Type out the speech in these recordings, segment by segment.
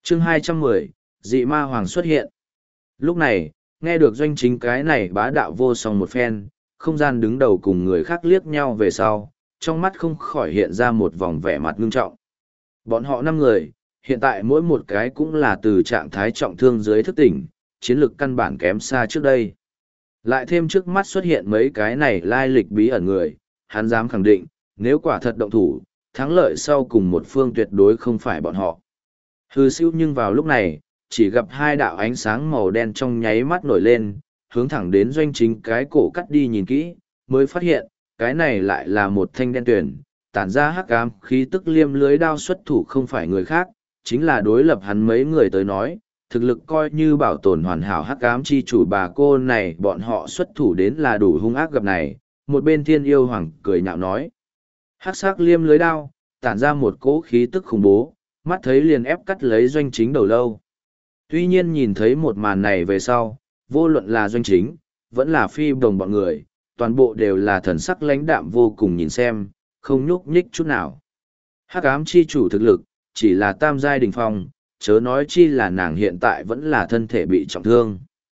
Chương 210, dị ma hoàng xuất hiện. Lúc này, nghe được Doanh Chính cái này bá đạo vô song một phen, không gian đứng đầu cùng người khác liếc nhau về sau, trong mắt không khỏi hiện ra một vòng vẻ mặt ngưng trọng. Bọn họ 5 người, hiện tại mỗi một cái cũng là từ trạng thái trọng thương dưới thức tỉnh, chiến lược căn bản kém xa trước đây. Lại thêm trước mắt xuất hiện mấy cái này lai lịch bí ẩn người, hắn dám khẳng định, nếu quả thật động thủ, thắng lợi sau cùng một phương tuyệt đối không phải bọn họ. Hư siêu nhưng vào lúc này, chỉ gặp hai đạo ánh sáng màu đen trong nháy mắt nổi lên, hướng thẳng đến Doanh Chính cái cổ cắt đi nhìn kỹ, mới phát hiện, cái này lại là một thanh đen tuyển, tản ra hắc ám khí tức liêm lưới đao xuất thủ không phải người khác, chính là đối lập hắn mấy người tới nói, thực lực coi như bảo tồn hoàn hảo hắc ám chi chủ bà cô này bọn họ xuất thủ đến là đủ hung ác gặp này, một bên thiên yêu hoàng cười nhạo nói. Hắc sắc liêm lưới đao, tản ra một cỗ khí tức khủng bố, mắt thấy liền ép cắt lấy Doanh Chính đầu lâu. Tuy nhiên nhìn thấy một màn này về sau, vô luận là Doanh Chính, vẫn là phi đồng bọn người, toàn bộ đều là thần sắc lãnh đạm vô cùng nhìn xem, không nhúc nhích chút nào. Hắc ám chi chủ thực lực, chỉ là tam giai đỉnh phong, chớ nói chi là nàng hiện tại vẫn là thân thể bị trọng thương.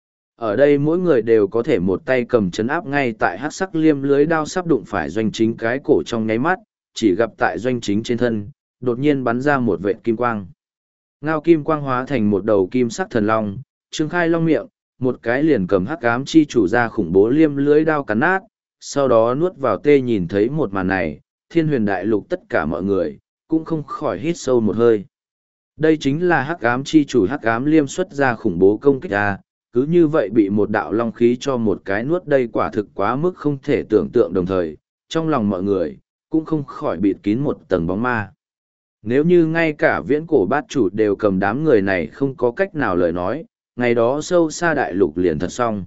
Ở đây mỗi người đều có thể một tay cầm chấn áp ngay tại hắc sắc liêm lưới đao sắp đụng phải Doanh Chính cái cổ trong nháy mắt, chỉ gặp tại Doanh Chính trên thân, đột nhiên bắn ra một vệt kim quang. Ngao kim quang hóa thành một đầu kim sắc thần long, trương khai long miệng, một cái liền cầm hắc ám chi chủ ra khủng bố liêm lưới đao cắn nát, sau đó nuốt vào tê. Nhìn thấy một màn này, thiên huyền đại lục tất cả mọi người, cũng không khỏi hít sâu một hơi. Đây chính là hắc ám chi chủ hắc ám liêm xuất ra khủng bố công kích ra, cứ như vậy bị một đạo long khí cho một cái nuốt đây quả thực quá mức không thể tưởng tượng đồng thời, trong lòng mọi người, cũng không khỏi bịt kín một tầng bóng ma. Nếu như ngay cả viễn cổ bát chủ đều cầm đám người này không có cách nào lời nói, ngày đó sâu xa đại lục liền thật xong.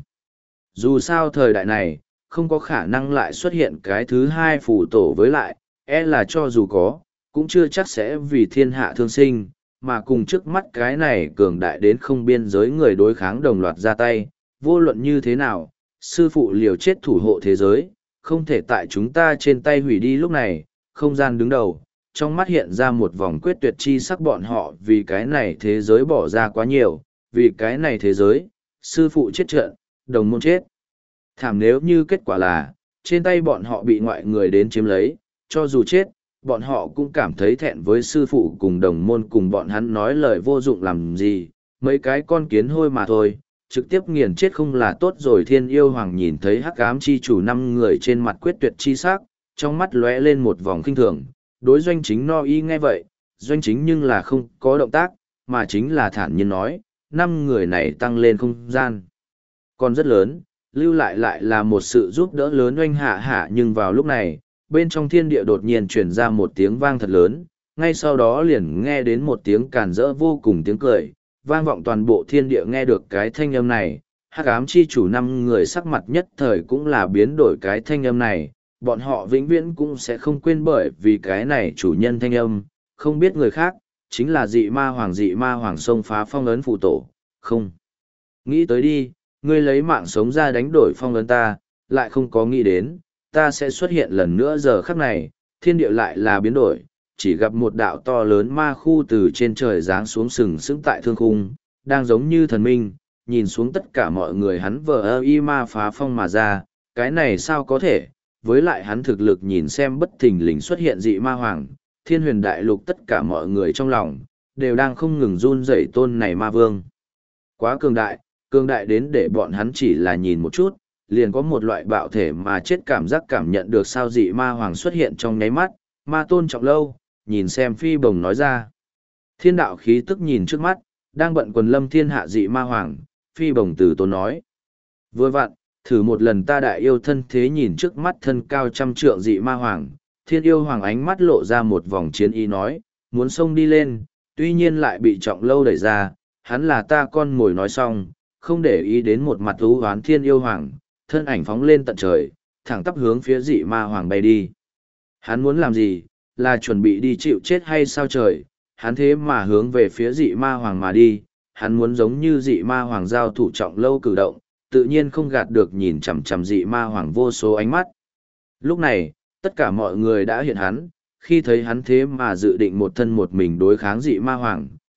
Dù sao thời đại này, không có khả năng lại xuất hiện cái thứ hai phù tổ với lại, là cho dù có, cũng chưa chắc sẽ vì thiên hạ thương sinh, mà cùng trước mắt cái này cường đại đến không biên giới người đối kháng đồng loạt ra tay, vô luận như thế nào, sư phụ liều chết thủ hộ thế giới, không thể tại chúng ta trên tay hủy đi lúc này, không gian đứng đầu, trong mắt hiện ra một vòng quyết tuyệt chi sắc bọn họ vì cái này thế giới bỏ ra quá nhiều, vì cái này thế giới, sư phụ chết trận, đồng môn chết. Thảm nếu như kết quả là, trên tay bọn họ bị ngoại người đến chiếm lấy, cho dù chết, bọn họ cũng cảm thấy thẹn với sư phụ cùng đồng môn cùng bọn hắn nói lời vô dụng làm gì, mấy cái con kiến hôi mà thôi, trực tiếp nghiền chết không là tốt rồi. Thiên yêu hoàng nhìn thấy hắc ám chi chủ 5 người trên mặt quyết tuyệt chi sắc, trong mắt lóe lên một vòng kinh thường, đối Doanh Chính no y nghe vậy, Doanh Chính nhưng là không có động tác, mà chính là thản nhiên nói, 5 người này tăng lên không gian. Còn rất lớn, lưu lại là một sự giúp đỡ lớn oanh hạ nhưng vào lúc này, bên trong thiên địa đột nhiên truyền ra một tiếng vang thật lớn, ngay sau đó liền nghe đến một tiếng càn rỡ vô cùng tiếng cười, vang vọng toàn bộ thiên địa. Nghe được cái thanh âm này, hắc ám chi chủ 5 người sắc mặt nhất thời cũng là biến đổi cái thanh âm này, bọn họ vĩnh viễn cũng sẽ không quên bởi vì cái này chủ nhân thanh âm, không biết người khác, chính là dị ma hoàng xông phá phong ấn phụ tổ, không. Nghĩ tới đi, ngươi lấy mạng sống ra đánh đổi phong ấn ta, lại không có nghĩ đến, ta sẽ xuất hiện lần nữa giờ khắc này, thiên địa lại là biến đổi, chỉ gặp một đạo to lớn ma khu từ trên trời giáng xuống sừng sững tại thương khung, đang giống như thần minh, nhìn xuống tất cả mọi người hắn vờ y ma phá phong mà ra, cái này sao có thể, với lại hắn thực lực nhìn xem bất thình lình xuất hiện dị ma hoàng, thiên huyền đại lục tất cả mọi người trong lòng, đều đang không ngừng run rẩy tôn này ma vương. Quá cường đại đến để bọn hắn chỉ là nhìn một chút, liền có một loại bạo thể mà chết cảm giác cảm nhận được sao dị ma hoàng xuất hiện trong nháy mắt, ma tôn trọng lâu, nhìn xem phi bồng nói ra. Thiên đạo khí tức nhìn trước mắt, đang bận quần lâm thiên hạ dị ma hoàng, phi bồng từ tôn nói. Vừa vặn, thử một lần ta đại yêu thân thế nhìn trước mắt thân cao 100 trượng dị ma hoàng, thiên yêu hoàng ánh mắt lộ ra một vòng chiến ý nói, muốn xông đi lên, tuy nhiên lại bị trọng lâu đẩy ra, hắn là ta con mồi nói xong, không để ý đến một mặt ưu hoán thiên yêu hoàng, thân ảnh phóng lên tận trời, thẳng tắp hướng phía dị ma hoàng bay đi. Hắn muốn làm gì, là chuẩn bị đi chịu chết hay sao trời, hắn thế mà hướng về phía dị ma hoàng mà đi, hắn muốn giống như dị ma hoàng giao thủ trọng lâu cử động, tự nhiên không gạt được nhìn chằm chằm dị ma hoàng vô số ánh mắt. Lúc này, tất cả mọi người đã hiện hắn, khi thấy hắn thế mà dự định một thân một mình đối kháng dị ma hoàng,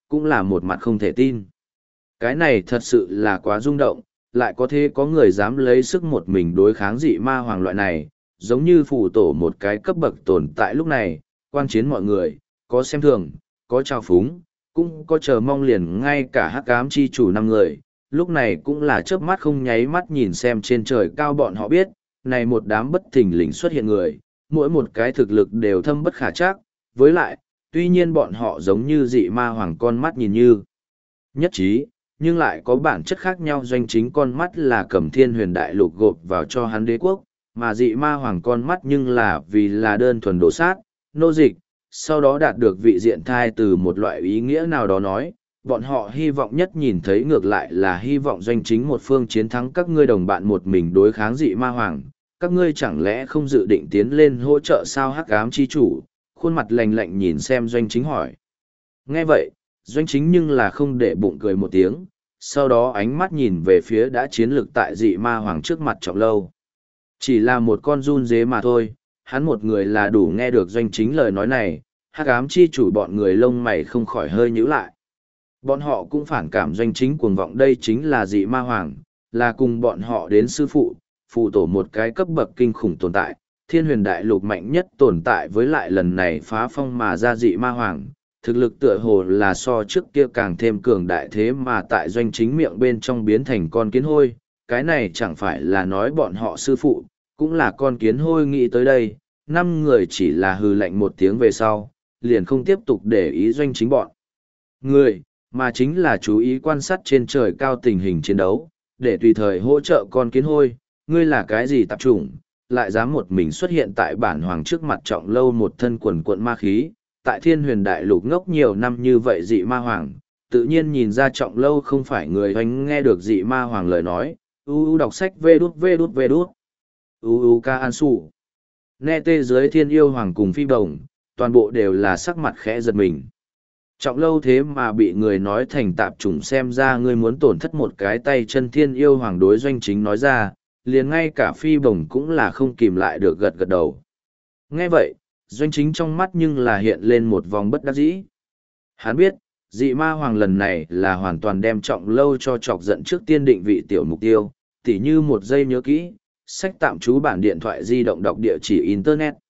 cũng là một mặt không thể tin. Cái này thật sự là quá rung động, lại có thể có người dám lấy sức một mình đối kháng dị ma hoàng loại này, giống như phù tổ một cái cấp bậc tồn tại lúc này, quan chiến mọi người, có xem thường, có trào phúng, cũng có chờ mong liền ngay cả hắc ám chi chủ 5 người, lúc này cũng là chớp mắt không nháy mắt nhìn xem trên trời cao bọn họ biết, này một đám bất thình lình xuất hiện người, mỗi một cái thực lực đều thâm bất khả trắc, với lại, tuy nhiên bọn họ giống như dị ma hoàng con mắt nhìn như nhất trí, nhưng lại có bản chất khác nhau. Doanh chính con mắt là cầm thiên huyền đại lục gộp vào cho hắn đế quốc, mà dị ma hoàng con mắt nhưng là vì là đơn thuần đổ sát, nô dịch, sau đó đạt được vị diện thai từ một loại ý nghĩa nào đó nói, bọn họ hy vọng nhất nhìn thấy ngược lại là hy vọng doanh chính một phương chiến thắng các ngươi đồng bạn một mình đối kháng dị ma hoàng, các ngươi chẳng lẽ không dự định tiến lên hỗ trợ sao? Hắc ám chi chủ, khuôn mặt lạnh lạnh nhìn xem doanh chính hỏi. Nghe vậy, doanh chính nhưng là không để bụng cười một tiếng, sau đó ánh mắt nhìn về phía đã chiến lực tại dị ma hoàng trước mặt Trọng Lâu. Chỉ là một con run dế mà thôi, hắn một người là đủ nghe được doanh chính lời nói này, hắc ám chi chủ bọn người lông mày không khỏi hơi nhíu lại. Bọn họ cũng phản cảm doanh chính cuồng vọng, đây chính là dị ma hoàng, là cùng bọn họ đến sư phụ tổ một cái cấp bậc kinh khủng tồn tại, thiên huyền đại lục mạnh nhất tồn tại, với lại lần này phá phong mà ra dị ma hoàng, thực lực tựa hồ là so trước kia càng thêm cường đại, thế mà tại doanh chính miệng bên trong biến thành con kiến hôi, cái này chẳng phải là nói bọn họ sư phụ, cũng là con kiến hôi. Nghĩ tới đây, 5 người chỉ là hừ lạnh một tiếng về sau, liền không tiếp tục để ý doanh chính bọn người, mà chính là chú ý quan sát trên trời cao tình hình chiến đấu, để tùy thời hỗ trợ con kiến hôi. Ngươi là cái gì tạp chủng, lại dám một mình xuất hiện tại bản hoàng trước mặt Trọng Lâu, một thân quần quận ma khí, tại thiên huyền đại lục ngốc nhiều năm như vậy dị ma hoàng, tự nhiên nhìn ra Trọng Lâu không phải người hoành. Nghe được dị ma hoàng lời nói, đọc sách vê đút, ca an su. Nghe tê dưới thiên yêu hoàng cùng phi đồng, toàn bộ đều là sắc mặt khẽ giật mình. Trọng Lâu thế mà bị người nói thành tạp chủng, xem ra ngươi muốn tổn thất một cái tay chân. Thiên yêu hoàng đối doanh chính nói ra, liền ngay cả phi bổng cũng là không kìm lại được gật gật đầu. Nghe vậy, doanh chính trong mắt nhưng là hiện lên một vòng bất đắc dĩ. Hắn biết, dị ma hoàng lần này là hoàn toàn đem Trọng Lâu cho chọc giận. Trước tiên định vị tiểu mục tiêu, tỉ như một giây nhớ kỹ, sách tạm trú bản điện thoại di động, đọc địa chỉ internet,